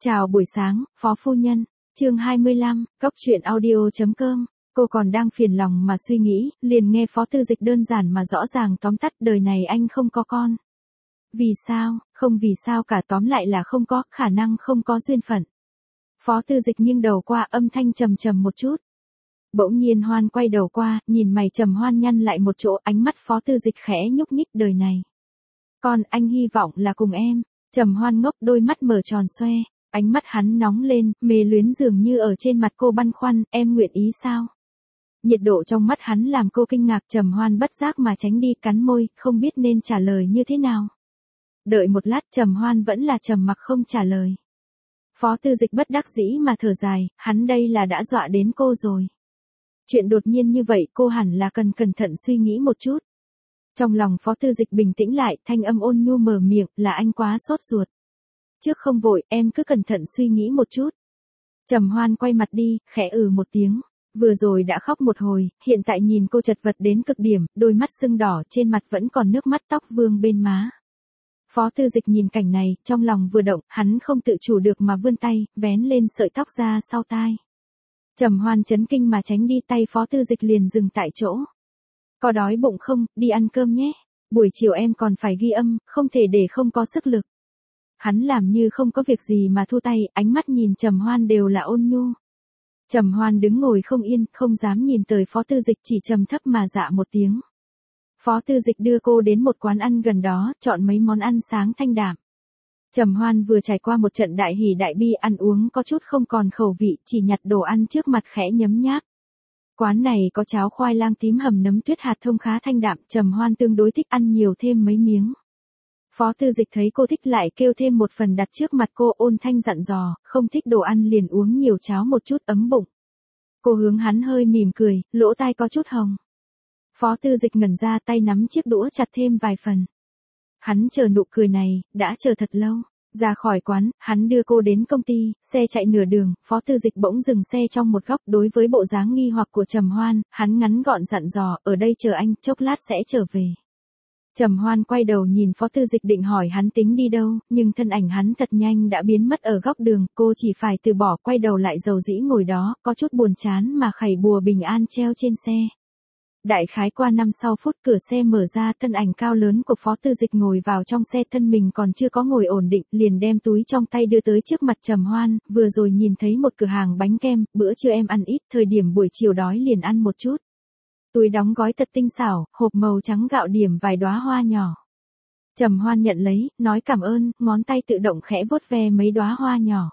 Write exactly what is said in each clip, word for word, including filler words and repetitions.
Chào buổi sáng, Phó phu nhân. Chương hai mươi lăm, Cốc truyện audio chấm com. Cô còn đang phiền lòng mà suy nghĩ, liền nghe Phó Tư Dịch đơn giản mà rõ ràng tóm tắt, đời này anh không có con. Vì sao? Không vì sao cả, tóm lại là không có, khả năng không có duyên phận. Phó Tư Dịch nghiêng đầu qua, âm thanh trầm trầm một chút. Bỗng nhiên Hoan quay đầu qua, nhìn mày Trầm Hoan nhăn lại một chỗ, ánh mắt Phó Tư Dịch khẽ nhúc nhích, đời này. Con, anh hy vọng là cùng em. Trầm Hoan ngốc, đôi mắt mở tròn xoe. Ánh mắt hắn nóng lên, mê luyến dường như ở trên mặt cô băn khoăn, em nguyện ý sao? Nhiệt độ trong mắt hắn làm cô kinh ngạc. Trầm Hoan bất giác mà tránh đi, cắn môi, không biết nên trả lời như thế nào. Đợi một lát, Trầm Hoan vẫn là trầm mặc không trả lời. Phó Tư Dịch bất đắc dĩ mà thở dài, hắn đây là đã dọa đến cô rồi. Chuyện đột nhiên như vậy cô hẳn là cần cẩn thận suy nghĩ một chút. Trong lòng Phó Tư Dịch bình tĩnh lại, thanh âm ôn nhu mở miệng, là anh quá sốt ruột. Trước không vội, em cứ cẩn thận suy nghĩ một chút. Trầm Hoan quay mặt đi, khẽ ừ một tiếng. Vừa rồi đã khóc một hồi, hiện tại nhìn cô chật vật đến cực điểm, đôi mắt sưng đỏ, trên mặt vẫn còn nước mắt, tóc vương bên má. Phó Tư Dịch nhìn cảnh này, trong lòng vừa động, hắn không tự chủ được mà vươn tay, vén lên sợi tóc ra sau tai. Trầm Hoan chấn kinh mà tránh đi, tay Phó Tư Dịch liền dừng tại chỗ. Có đói bụng không, đi ăn cơm nhé. Buổi chiều em còn phải ghi âm, không thể để không có sức lực. Hắn làm như không có việc gì mà thu tay, ánh mắt nhìn Trầm Hoan đều là ôn nhu. Trầm Hoan đứng ngồi không yên, không dám nhìn tới Phó Tư Dịch, chỉ trầm thấp mà dạ một tiếng. Phó Tư Dịch đưa cô đến một quán ăn gần đó, chọn mấy món ăn sáng thanh đạm. Trầm Hoan vừa trải qua một trận đại hỉ đại bi, ăn uống có chút không còn khẩu vị, chỉ nhặt đồ ăn trước mặt khẽ nhấm nháp. Quán này có cháo khoai lang tím hầm nấm tuyết hạt thông khá thanh đạm, Trầm Hoan tương đối thích ăn nhiều, thêm mấy miếng. Phó Tư Dịch thấy cô thích lại kêu thêm một phần đặt trước mặt cô, ôn thanh dặn dò, không thích đồ ăn liền uống nhiều cháo một chút ấm bụng. Cô hướng hắn hơi mỉm cười, lỗ tai có chút hồng. Phó Tư Dịch ngẩn ra, tay nắm chiếc đũa chặt thêm vài phần. Hắn chờ nụ cười này, đã chờ thật lâu. Ra khỏi quán, hắn đưa cô đến công ty, xe chạy nửa đường, Phó Tư Dịch bỗng dừng xe trong một góc. Đối với bộ dáng nghi hoặc của Trầm Hoan, hắn ngắn gọn dặn dò, ở đây chờ anh, chốc lát sẽ trở về. Trầm Hoan quay đầu nhìn Phó Tư Dịch định hỏi hắn tính đi đâu, nhưng thân ảnh hắn thật nhanh đã biến mất ở góc đường, cô chỉ phải từ bỏ, quay đầu lại dầu dĩ ngồi đó, có chút buồn chán mà khẩy bùa bình an treo trên xe. Đại khái qua năm sau phút, cửa xe mở ra, thân ảnh cao lớn của Phó Tư Dịch ngồi vào trong xe, thân mình còn chưa có ngồi ổn định, liền đem túi trong tay đưa tới trước mặt Trầm Hoan, vừa rồi nhìn thấy một cửa hàng bánh kem, bữa trưa em ăn ít, thời điểm buổi chiều đói liền ăn một chút. Túi đóng gói thật tinh xảo, hộp màu trắng gạo điểm vài đóa hoa nhỏ. Trầm Hoan nhận lấy, nói cảm ơn, ngón tay tự động khẽ vuốt ve mấy đóa hoa nhỏ.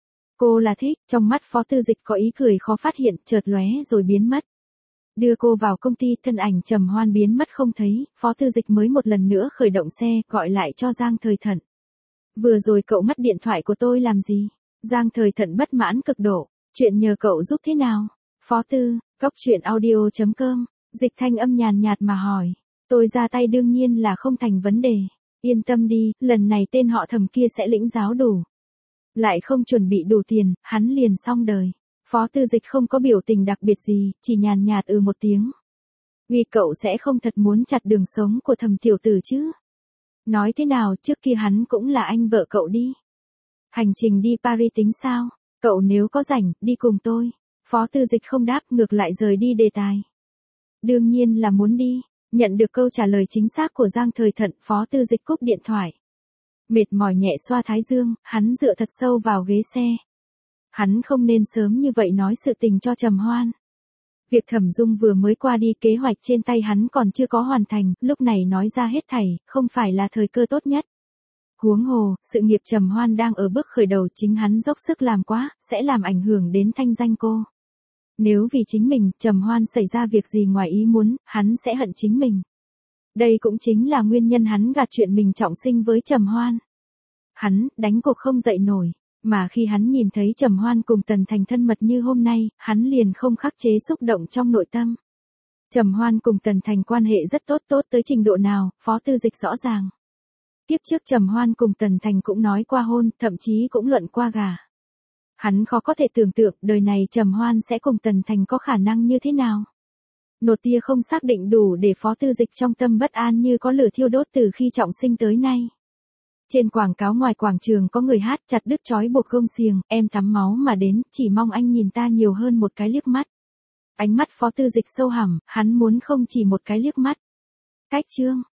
Cô là thích, trong mắt Phó Tư Dịch có ý cười khó phát hiện, chợt lóe rồi biến mất. Đưa cô vào công ty, thân ảnh Trầm Hoan biến mất không thấy, Phó Tư Dịch mới một lần nữa khởi động xe, gọi lại cho Giang Thời Thận. Vừa rồi cậu mất điện thoại của tôi làm gì? Giang Thời Thận bất mãn cực độ, chuyện nhờ cậu giúp thế nào? Phó Tư, Cốc truyện audio chấm com, Dịch thanh âm nhàn nhạt mà hỏi. Tôi ra tay đương nhiên là không thành vấn đề. Yên tâm đi, lần này tên họ Thẩm kia sẽ lĩnh giáo đủ. Lại không chuẩn bị đủ tiền, hắn liền xong đời. Phó Tư Dịch không có biểu tình đặc biệt gì, chỉ nhàn nhạt ừ một tiếng. Vì cậu sẽ không thật muốn chặt đường sống của Thẩm tiểu tử chứ? Nói thế nào, trước kia hắn cũng là anh vợ cậu đi. Hành trình đi Paris tính sao? Cậu nếu có rảnh, đi cùng tôi. Phó Tư Dịch không đáp, ngược lại rời đi đề tài. Đương nhiên là muốn đi. Nhận được câu trả lời chính xác của Giang Thời Thận, Phó Tư Dịch cúp điện thoại. Mệt mỏi nhẹ xoa thái dương, hắn dựa thật sâu vào ghế xe. Hắn không nên sớm như vậy nói sự tình cho Trầm Hoan. Việc Thẩm Dung vừa mới qua đi, kế hoạch trên tay hắn còn chưa có hoàn thành, lúc này nói ra hết thảy, không phải là thời cơ tốt nhất. Huống hồ, sự nghiệp Trầm Hoan đang ở bước khởi đầu, chính hắn dốc sức làm quá, sẽ làm ảnh hưởng đến thanh danh cô. Nếu vì chính mình, Trầm Hoan xảy ra việc gì ngoài ý muốn, hắn sẽ hận chính mình. Đây cũng chính là nguyên nhân hắn gạt chuyện mình trọng sinh với Trầm Hoan. Hắn, đánh cuộc không dậy nổi, mà khi hắn nhìn thấy Trầm Hoan cùng Tần Thành thân mật như hôm nay, hắn liền không khắc chế xúc động trong nội tâm. Trầm Hoan cùng Tần Thành quan hệ rất tốt, tốt tới trình độ nào, Phó Tư Dịch rõ ràng. Kiếp trước Trầm Hoan cùng Tần Thành cũng nói qua hôn, thậm chí cũng luận qua gả. Hắn khó có thể tưởng tượng đời này Trầm Hoan sẽ cùng Tần Thành có khả năng như thế nào. Nột tia không xác định đủ để Phó Tư Dịch trong tâm bất an như có lửa thiêu đốt từ khi trọng sinh tới nay. Trên quảng cáo ngoài quảng trường có người hát chặt đứt trói buộc gông xiềng, em tắm máu mà đến, chỉ mong anh nhìn ta nhiều hơn một cái liếc mắt. Ánh mắt Phó Tư Dịch sâu hẳm, hắn muốn không chỉ một cái liếc mắt. Cách chương